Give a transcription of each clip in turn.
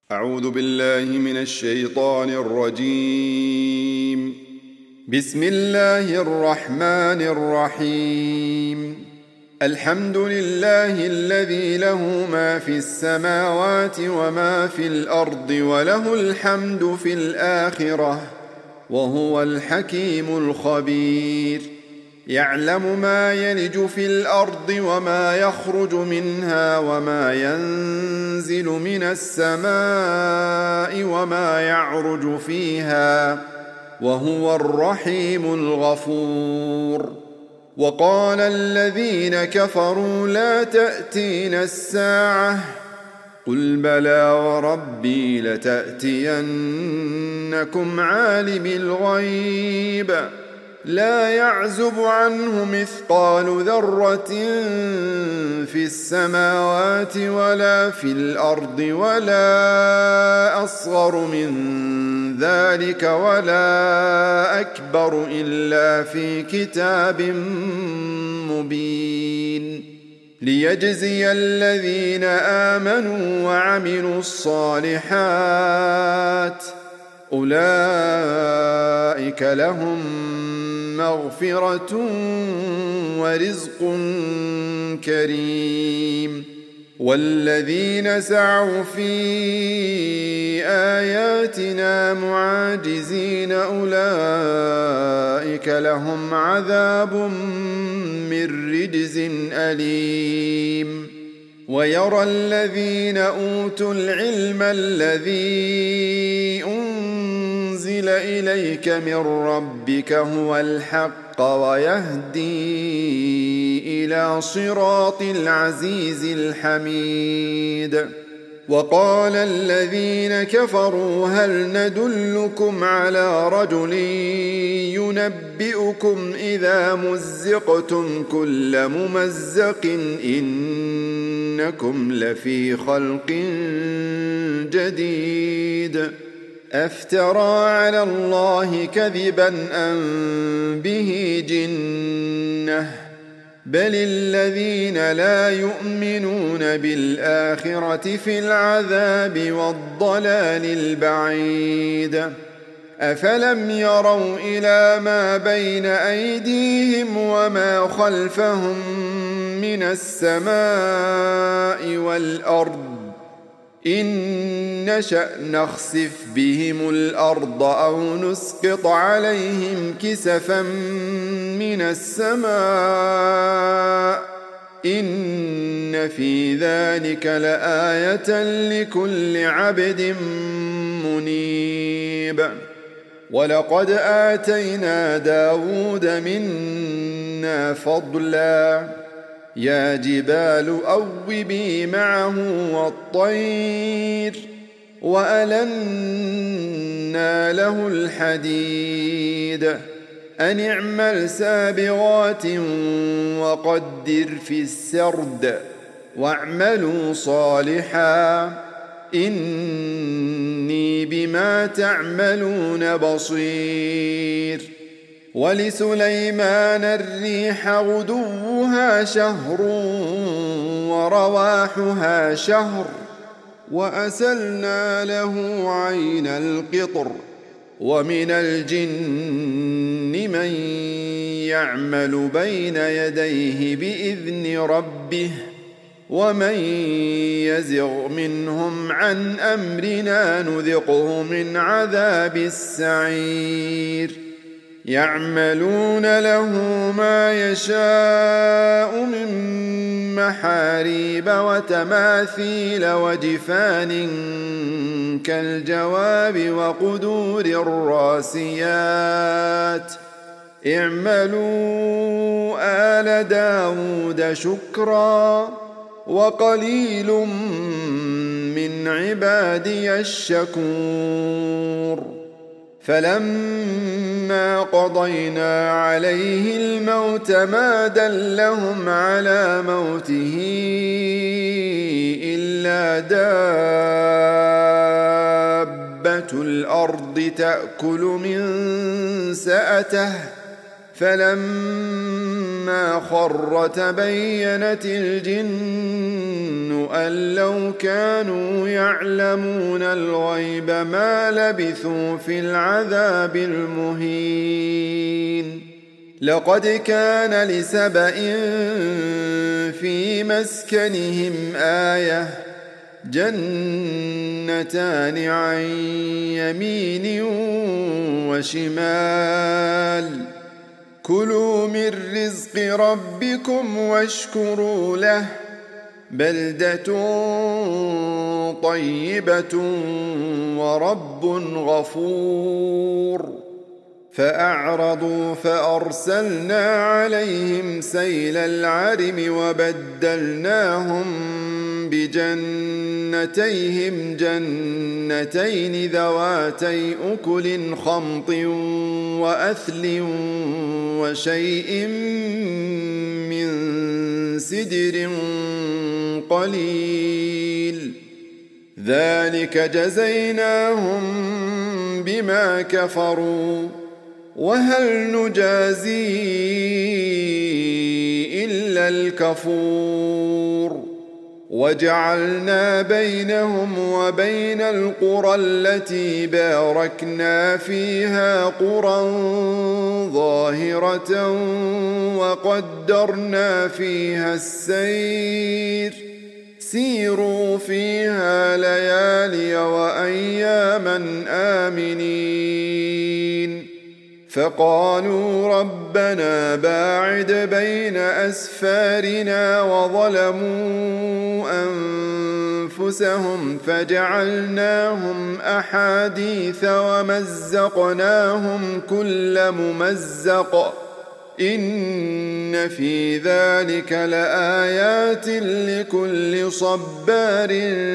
أعوذ بالله من الشيطان الرجيم. بسم الله الرحمن الرحيم. الحمد لله الذي له ما في السماوات وما في الأرض وله الحمد في الآخرة وهو الحكيم الخبير. يعلم ما يلج في الأرض وما يخرج منها وما ينزل من السماء وما يعرج فيها وهو الرحيم الغفور. وقال الذين كفروا لا تأتينا الساعة قل بلى وربي لتأتينكم عالم الغيب لا يعزب عنه مثقال ذرة في السماوات ولا في الأرض ولا أصغر من ذلك ولا أكبر إلا في كتاب مبين ليجزي الذين آمنوا وعملوا الصالحات أولئك لهم مغفرة ورزق كريم. والذين سعوا في آياتنا معاجزين أولئك لهم عذاب من رجز أليم. ويرى الذين أوتوا العلم الذي أنزل إليك من ربك هو الحق ويهدي إلى صراط العزيز الحميد. وقال الذين كفروا هل ندلكم على رجل ينبئكم إذا مزقتم كل ممزق إنكم لفي خلق جديد أفترى على الله كذبا أم به جنة بل الذين لا يؤمنون بالآخرة في العذاب والضلال البعيد. أفلم يروا إلى ما بين أيديهم وما خلفهم من السماء والأرض إن نشأ نخسف بهم الأرض أو نسقط عليهم كسفا من السماء إن في ذلك لآية لكل عبد منيب. ولقد آتينا داود منا فضلا يا جبال أوبي معه والطير وألنا له الحديد أن اعمل سابغات وقدر في السرد واعملوا صالحا إني بما تعملون بصير. ولسليمان الريح غدوها شهر ورواحها شهر وأسلنا له عين القطر ومن الجن من يعمل بين يديه بإذن ربه ومن يزغ منهم عن أمرنا نذقه من عذاب السعير. يعملون له ما يشاء من محاريب وتماثيل وجفان كالجواب وقدور الراسيات اعملوا آل داود شكرا وقليل من عبادي الشكور. فلما قضينا عليه الموت ما دلهم على موته إلا دابة الأرض تأكل من سأته فلما خر تبينت الجن أن لو كانوا يعلمون الغيب ما لبثوا في العذاب المهين لقد كان لسبإ في مسكنهم آية جنتان عن يمين وشمال كلوا من رزق ربكم واشكروا له بلدة طيبة ورب غفور فأعرضوا فأرسلنا عليهم سيل العرم وبدلناهم بجنتيهم جنتين ذواتي أكل خمط وأثل وشيء من سدر قليل ذلك جزيناهم بما كفروا وهل نجازي إلا الكفور وجعلنا بينهم وبين القرى التي باركنا فيها قرى ظاهرة وقدرنا فيها السير سيروا فيها ليالي وأياما آمنين فقالوا ربنا باعد بين أسفارنا وظلموا أنفسهم فجعلناهم أحاديث ومزقناهم كل ممزق إن في ذلك لآيات لكل صبار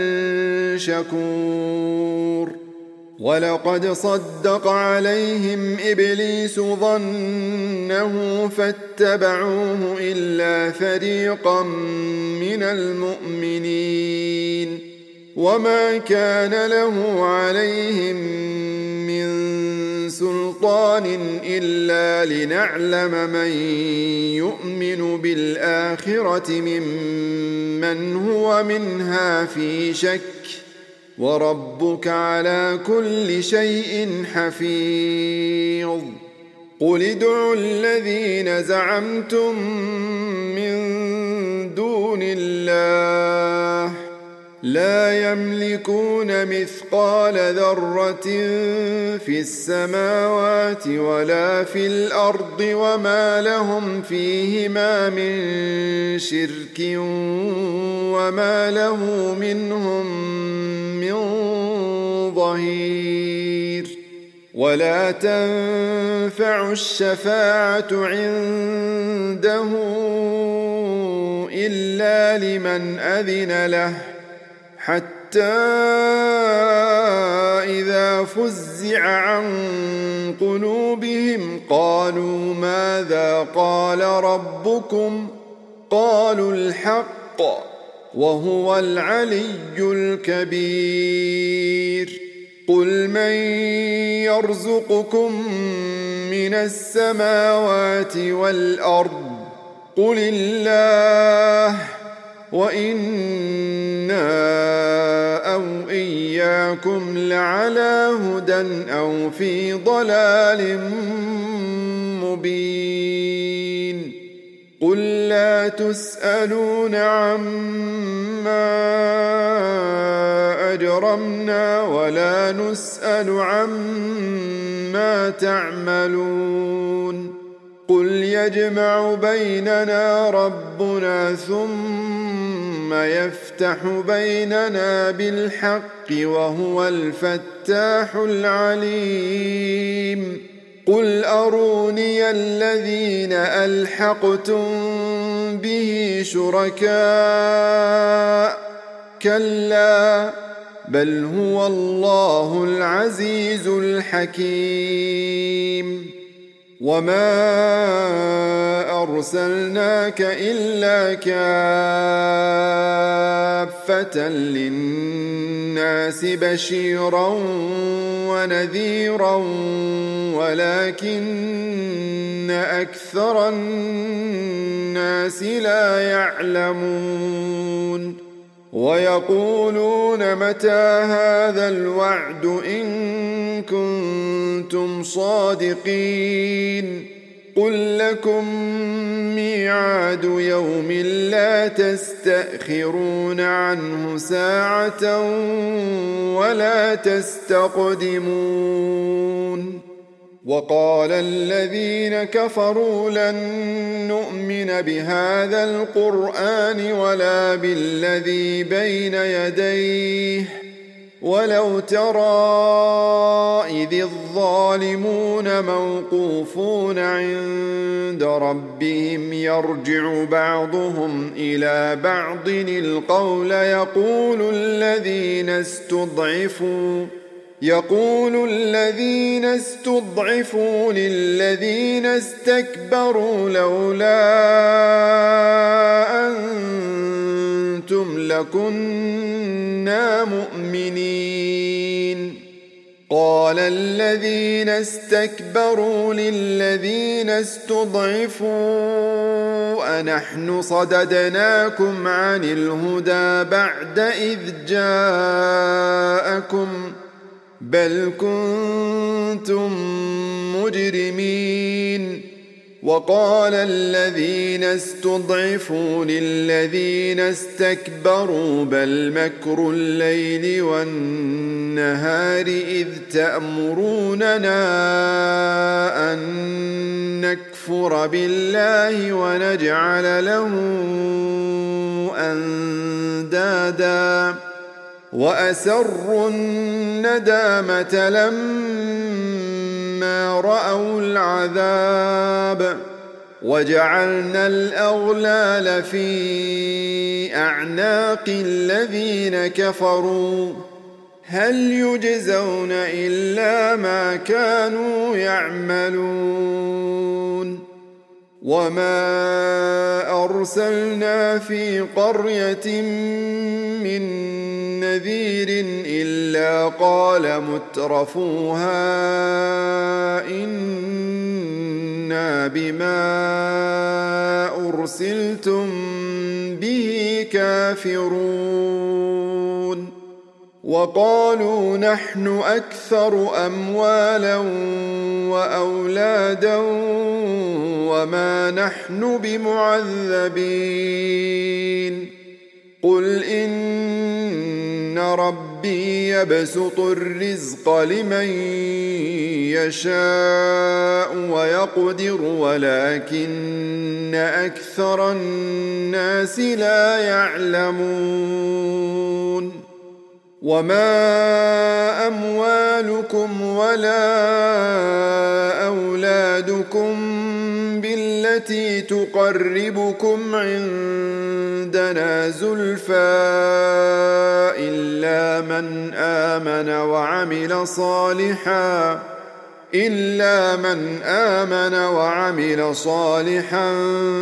شكور ولقد صدق عليهم إبليس ظنه فاتبعوه إلا فريقا من المؤمنين وما كان له عليهم من سلطان إلا لنعلم من يؤمن بالآخرة ممن هو منها في شك وربك على كل شيء حفيظ قل ادعوا الذين زعمتم من دون الله لا يملكون مثقال ذرة في السماوات ولا في الأرض وما لهم فيهما من شرك وما له منهم من ظهير ولا تنفع الشفاعة عنده إلا لمن أذن له حتى إذا فزع عن قلوبهم قالوا ماذا قال ربكم قالوا الحق وهو العلي الكبير قل من يرزقكم من السماوات والأرض قل الله وإنا أو إياكم لعلى هدى أو في ضلال مبين قل لا تسألون عما أجرمنا ولا نسأل عما تعملون قل يجمع بيننا ربنا ثم يفتح بيننا بالحق وهو الفتاح العليم قل أروني الذين ألحقتم به شركاء كلا بل هو الله العزيز الحكيم وما أرسلناك إلا كافة للناس بشيرا ونذيرا ولكن أكثر الناس لا يعلمون ويقولون متى هذا الوعد إن كنتم صادقين قل لكم ميعاد يوم لا تستأخرون عنه ساعة ولا تستقدمون وقال الذين كفروا لن نؤمن بهذا القرآن ولا بالذي بين يديه ولو ترى إذ الظالمون موقوفون عند ربهم يرجع بعضهم إلى بعض القول يقول الذين استضعفوا للذين استكبروا لولا أنتم لكنا مؤمنين قال الذين استكبروا للذين استضعفوا أنحن صددناكم عن الهدى بعد إذ جاءكم بل كنتم مجرمين وقال الذين استضعفوا للذين استكبروا بل مكر الليل والنهار إذ تأمروننا أن نكفر بالله ونجعل له أندادا وأسروا الندامة لما رأوا العذاب وجعلنا الأغلال في أعناق الذين كفروا هل يجزون إلا ما كانوا يعملون وما أرسلنا في قرية من نذير إلا قال مترفوها إنا بما أرسلتم به كافرون وقالوا نحن أكثر أموالا وأولادا وما نحن بمعذبين قل إن ربي يبسط الرزق لمن يشاء ويقدر ولكن أكثر الناس لا يعلمون وما أموالكم ولا أولادكم بالتي تقربكم عندنا زلفى إلا من آمن وعمل صالحا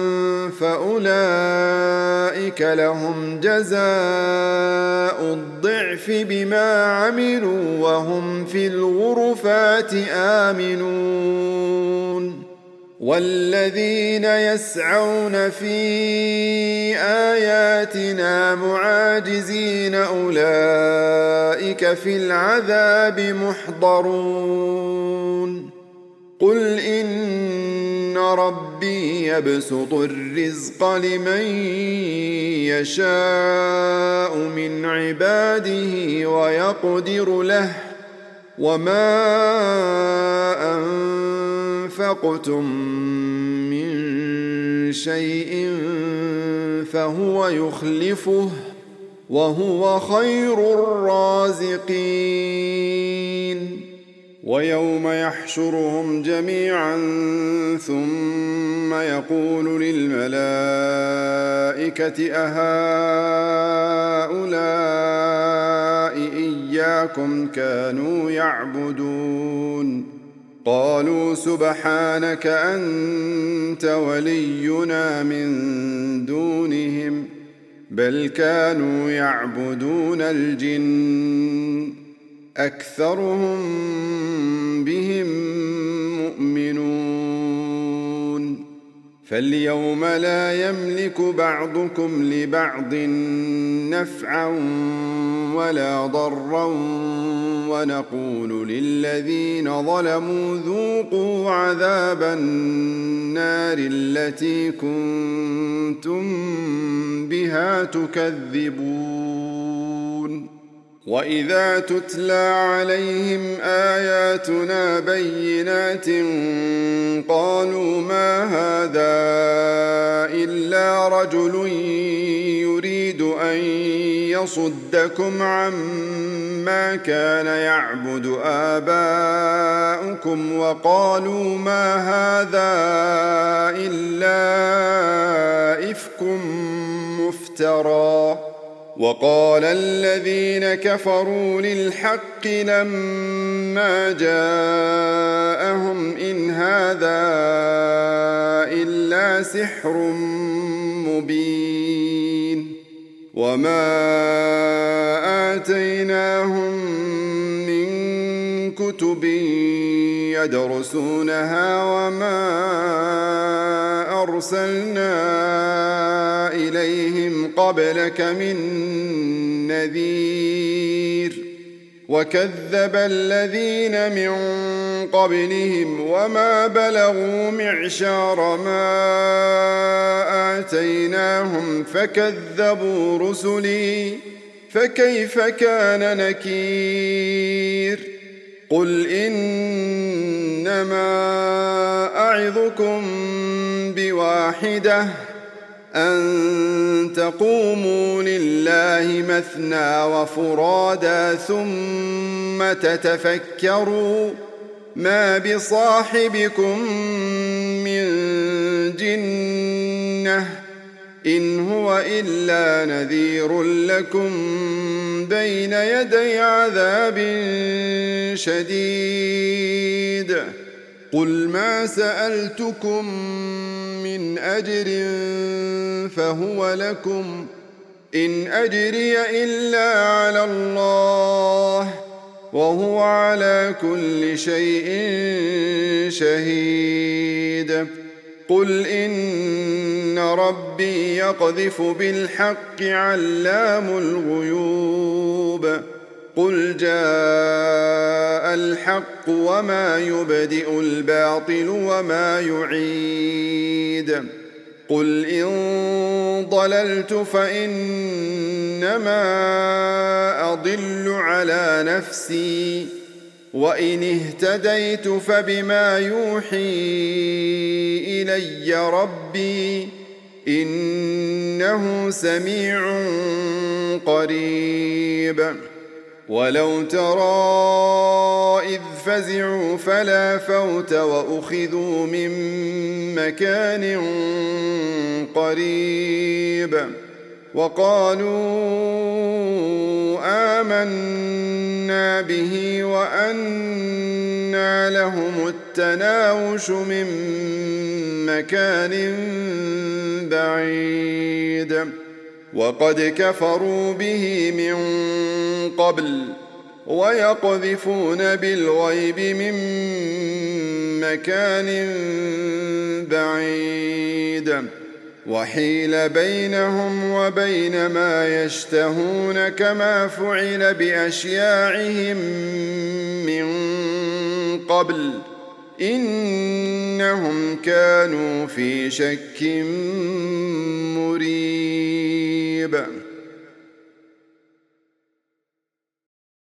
فأولئك لهم جزاء الضعف بما عملوا وهم في الغرفات آمنون والذين يسعون في آياتنا معاجزين أولئك في العذاب محضرون قل إن ربي يبسط الرزق لمن يشاء من عباده ويقدر له وما أنفقتم من شيء فهو يخلفه وهو خير الرازقين ويوم يحشرهم جميعا ثم يقول للملائكة أهؤلاء إياكم كانوا يعبدون قالوا سبحانك أنت ولينا من دونهم بل كانوا يعبدون الجن أكثرهم بهم مؤمنون فاليوم لا يملك بعضكم لبعض نفعا ولا ضرا ونقول للذين ظلموا ذوقوا عذاب النار التي كنتم بها تكذبون وإذا تتلى عليهم آياتنا بينات قالوا ما هذا إلا رجل يريد أن يصدكم عما كان يعبد آباؤكم وقالوا ما هذا إلا إفك مفترى وقال الذين كفروا للحق لما جاءهم إن هذا إلا سحر مبين وما آتيناهم من كتب يدرسونها وما أرسلنا إليهم قبلك من نذير وكذب الذين من قبلهم وما بلغوا معشار ما آتيناهم فكذبوا رسلي فكيف كان نكير قل إنما أعظكم بواحدة أن تقوموا لله مثنى وفرادا ثم تتفكروا ما بصاحبكم من جنة إن هو إلا نذير لكم بين يدي عذاب شديد قل ما سألتكم من أجر فهو لكم إن أجري إلا على الله وهو على كل شيء شهيد قل إن ربي يقذف بالحق علام الغيوب قل جاء الحق وما يبدئ الباطل وما يعيد قل إن ضللت فإنما أضل على نفسي وإن اهتديت فبما يوحي إلي ربي إنه سميع قريب ولو ترى إذ فزعوا فلا فوت وأخذوا من مكان قريب وقالوا آمنا به وأنى لهم التناوش من مكان بعيد وقد كفروا به من قبل ويقذفون بالغيب من مكان بعيد وحيل بينهم وبين ما يشتهون كما فعل بأشياعهم من قبل إنهم كانوا في شك مريب